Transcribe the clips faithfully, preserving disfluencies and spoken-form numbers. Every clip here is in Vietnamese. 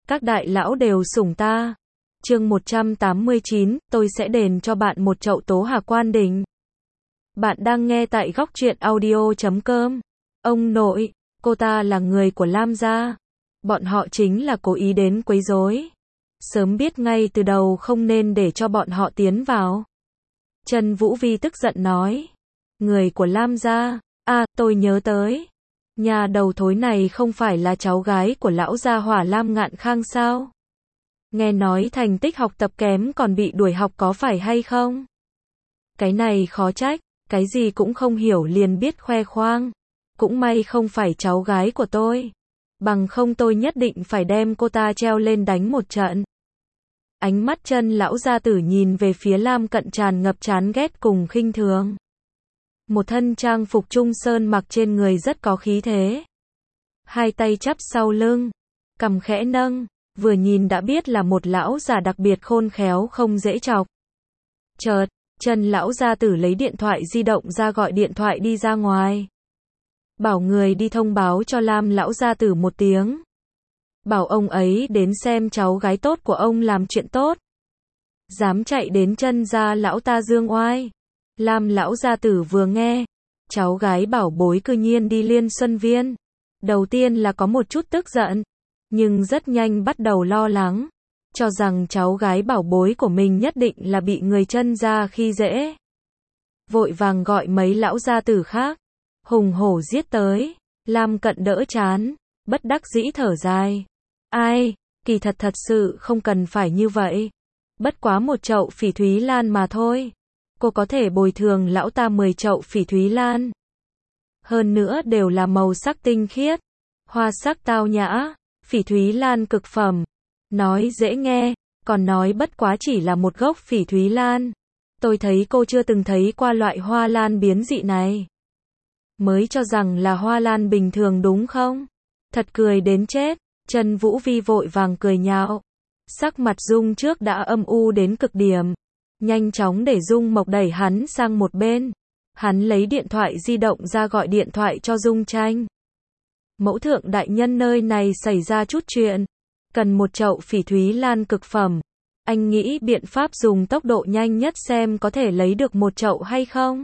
các đại lão đều sủng ta. Chương một trăm tám mươi chín, tôi sẽ đền cho bạn một chậu Tố Hà Quan Đình. Bạn đang nghe tại góc truyện audio chấm com. Ông nội, cô ta là người của Lam gia. Bọn họ chính là cố ý đến quấy rối. Sớm biết ngay từ đầu không nên để cho bọn họ tiến vào. Trần Vũ Vi tức giận nói. Người của Lam gia, à, tôi nhớ tới. Nhà đầu thối này không phải là cháu gái của lão gia hỏa Lam Ngạn Khang sao? Nghe nói thành tích học tập kém còn bị đuổi học có phải hay không? Cái này khó trách, cái gì cũng không hiểu liền biết khoe khoang. Cũng may không phải cháu gái của tôi. Bằng không tôi nhất định phải đem cô ta treo lên đánh một trận. Ánh mắt Trần lão gia tử nhìn về phía Lam Cận tràn ngập chán ghét cùng khinh thường. Một thân trang phục trung sơn mặc trên người rất có khí thế. Hai tay chắp sau lưng, cằm khẽ nâng, vừa nhìn đã biết là một lão già đặc biệt khôn khéo không dễ chọc. Chợt, Trần lão gia tử lấy điện thoại di động ra gọi điện thoại đi ra ngoài. Bảo người đi thông báo cho Lam lão gia tử một tiếng. Bảo ông ấy đến xem cháu gái tốt của ông làm chuyện tốt. Dám chạy đến Trần gia lão ta dương oai. Lam lão gia tử vừa nghe, cháu gái bảo bối cư nhiên đi Liên Xuân Viên. Đầu tiên là có một chút tức giận, nhưng rất nhanh bắt đầu lo lắng, cho rằng cháu gái bảo bối của mình nhất định là bị người Trần gia khi dễ. Vội vàng gọi mấy lão gia tử khác, hùng hổ giết tới. Lam Cận đỡ chán, bất đắc dĩ thở dài. Ai, kỳ thật thật sự không cần phải như vậy. Bất quá một chậu Phỉ Thúy Lan mà thôi. Cô có thể bồi thường lão ta mười chậu Phỉ Thúy Lan. Hơn nữa đều là màu sắc tinh khiết, hoa sắc tao nhã, Phỉ Thúy Lan cực phẩm. Nói dễ nghe, còn nói bất quá chỉ là một gốc Phỉ Thúy Lan. Tôi thấy cô chưa từng thấy qua loại hoa lan biến dị này. Mới cho rằng là hoa lan bình thường đúng không? Thật cười đến chết. Trần Vũ Vi vội vàng cười nhạo. Sắc mặt Dung trước đã âm u đến cực điểm. Nhanh chóng để Dung Mộc đẩy hắn sang một bên. Hắn lấy điện thoại di động ra gọi điện thoại cho Dung Tranh. Mẫu thượng đại nhân nơi này xảy ra chút chuyện. Cần một chậu Phỉ Thúy Lan cực phẩm. Anh nghĩ biện pháp dùng tốc độ nhanh nhất xem có thể lấy được một chậu hay không.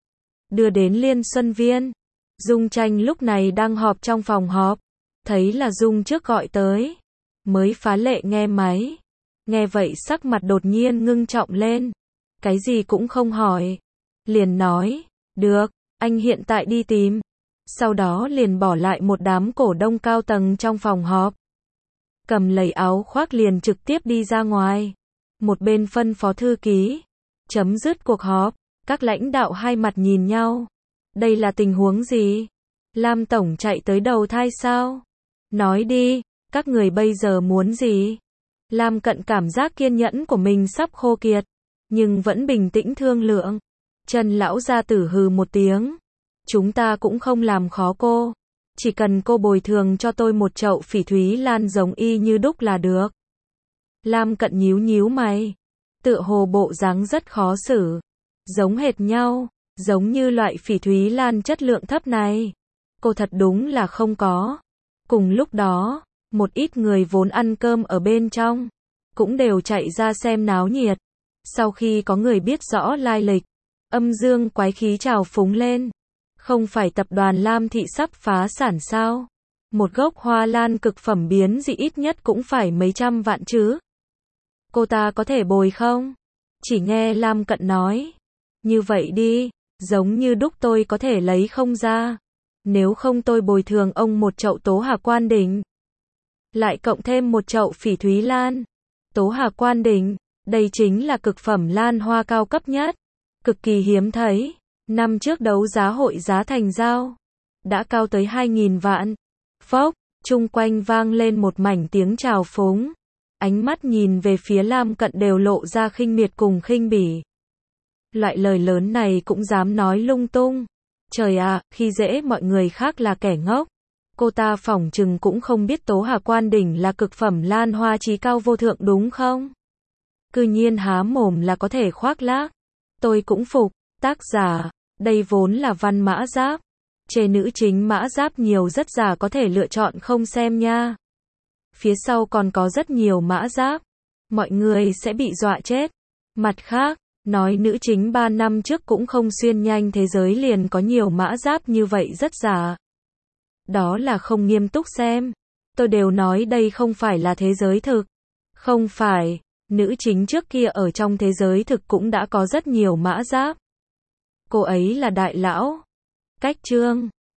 Đưa đến Liên Xuân Viên. Dung Tranh lúc này đang họp trong phòng họp. Thấy là Dung trước gọi tới. Mới phá lệ nghe máy. Nghe vậy sắc mặt đột nhiên ngưng trọng lên. Cái gì cũng không hỏi. Liền nói, được, anh hiện tại đi tìm. Sau đó liền bỏ lại một đám cổ đông cao tầng trong phòng họp. Cầm lấy áo khoác liền trực tiếp đi ra ngoài. Một bên phân phó thư ký. Chấm dứt cuộc họp. Các lãnh đạo hai mặt nhìn nhau. Đây là tình huống gì? Lam tổng chạy tới đầu thai sao? Nói đi, các người bây giờ muốn gì? Lam Cận cảm giác kiên nhẫn của mình sắp khô kiệt, nhưng vẫn bình tĩnh thương lượng. Trần lão gia tử hừ một tiếng. Chúng ta cũng không làm khó cô. Chỉ cần cô bồi thường cho tôi một chậu Phỉ Thúy Lan giống y như đúc là được. Lam Cận nhíu nhíu mày. Tựa hồ bộ dáng rất khó xử. Giống hệt nhau, giống như loại Phỉ Thúy Lan chất lượng thấp này. Cô thật đúng là không có. Cùng lúc đó, một ít người vốn ăn cơm ở bên trong, cũng đều chạy ra xem náo nhiệt. Sau khi có người biết rõ lai lịch, âm dương quái khí trào phúng lên. Không phải tập đoàn Lam Thị sắp phá sản sao? Một gốc hoa lan cực phẩm biến dị ít nhất cũng phải mấy trăm vạn chứ. Cô ta có thể bồi không? Chỉ nghe Lam Cận nói. Như vậy đi, giống như đúc tôi có thể lấy không ra. Nếu không tôi bồi thường ông một chậu Tố Hà Quan Đình. Lại cộng thêm một chậu Phỉ Thúy Lan. Tố Hà Quan Đình, đây chính là cực phẩm lan hoa cao cấp nhất. Cực kỳ hiếm thấy. Năm trước đấu giá hội giá thành giao. Đã cao tới hai nghìn vạn. Phốc, chung quanh vang lên một mảnh tiếng trào phúng. Ánh mắt nhìn về phía Lam Cận đều lộ ra khinh miệt cùng khinh bỉ. Loại lời lớn này cũng dám nói lung tung. Trời ạ, khi dễ mọi người khác là kẻ ngốc. Cô ta phỏng chừng cũng không biết Tố Hà Quan Đỉnh là cực phẩm lan hoa chí cao vô thượng đúng không? Cư nhiên há mồm là có thể khoác lác. Tôi cũng phục, tác giả, đây vốn là văn mã giáp. Chê nữ chính mã giáp nhiều rất giả có thể lựa chọn không xem nha. phía sau còn có rất nhiều mã giáp. Mọi người sẽ bị dọa chết. Mặt khác, nói nữ chính ba năm trước cũng không xuyên nhanh thế giới liền có nhiều mã giáp như vậy rất giả. Đó là không nghiêm túc xem. Tôi đều nói đây không phải là thế giới thực. Không phải, nữ chính trước kia ở trong thế giới thực cũng đã có rất nhiều mã giáp. Cô ấy là đại lão. Cách chương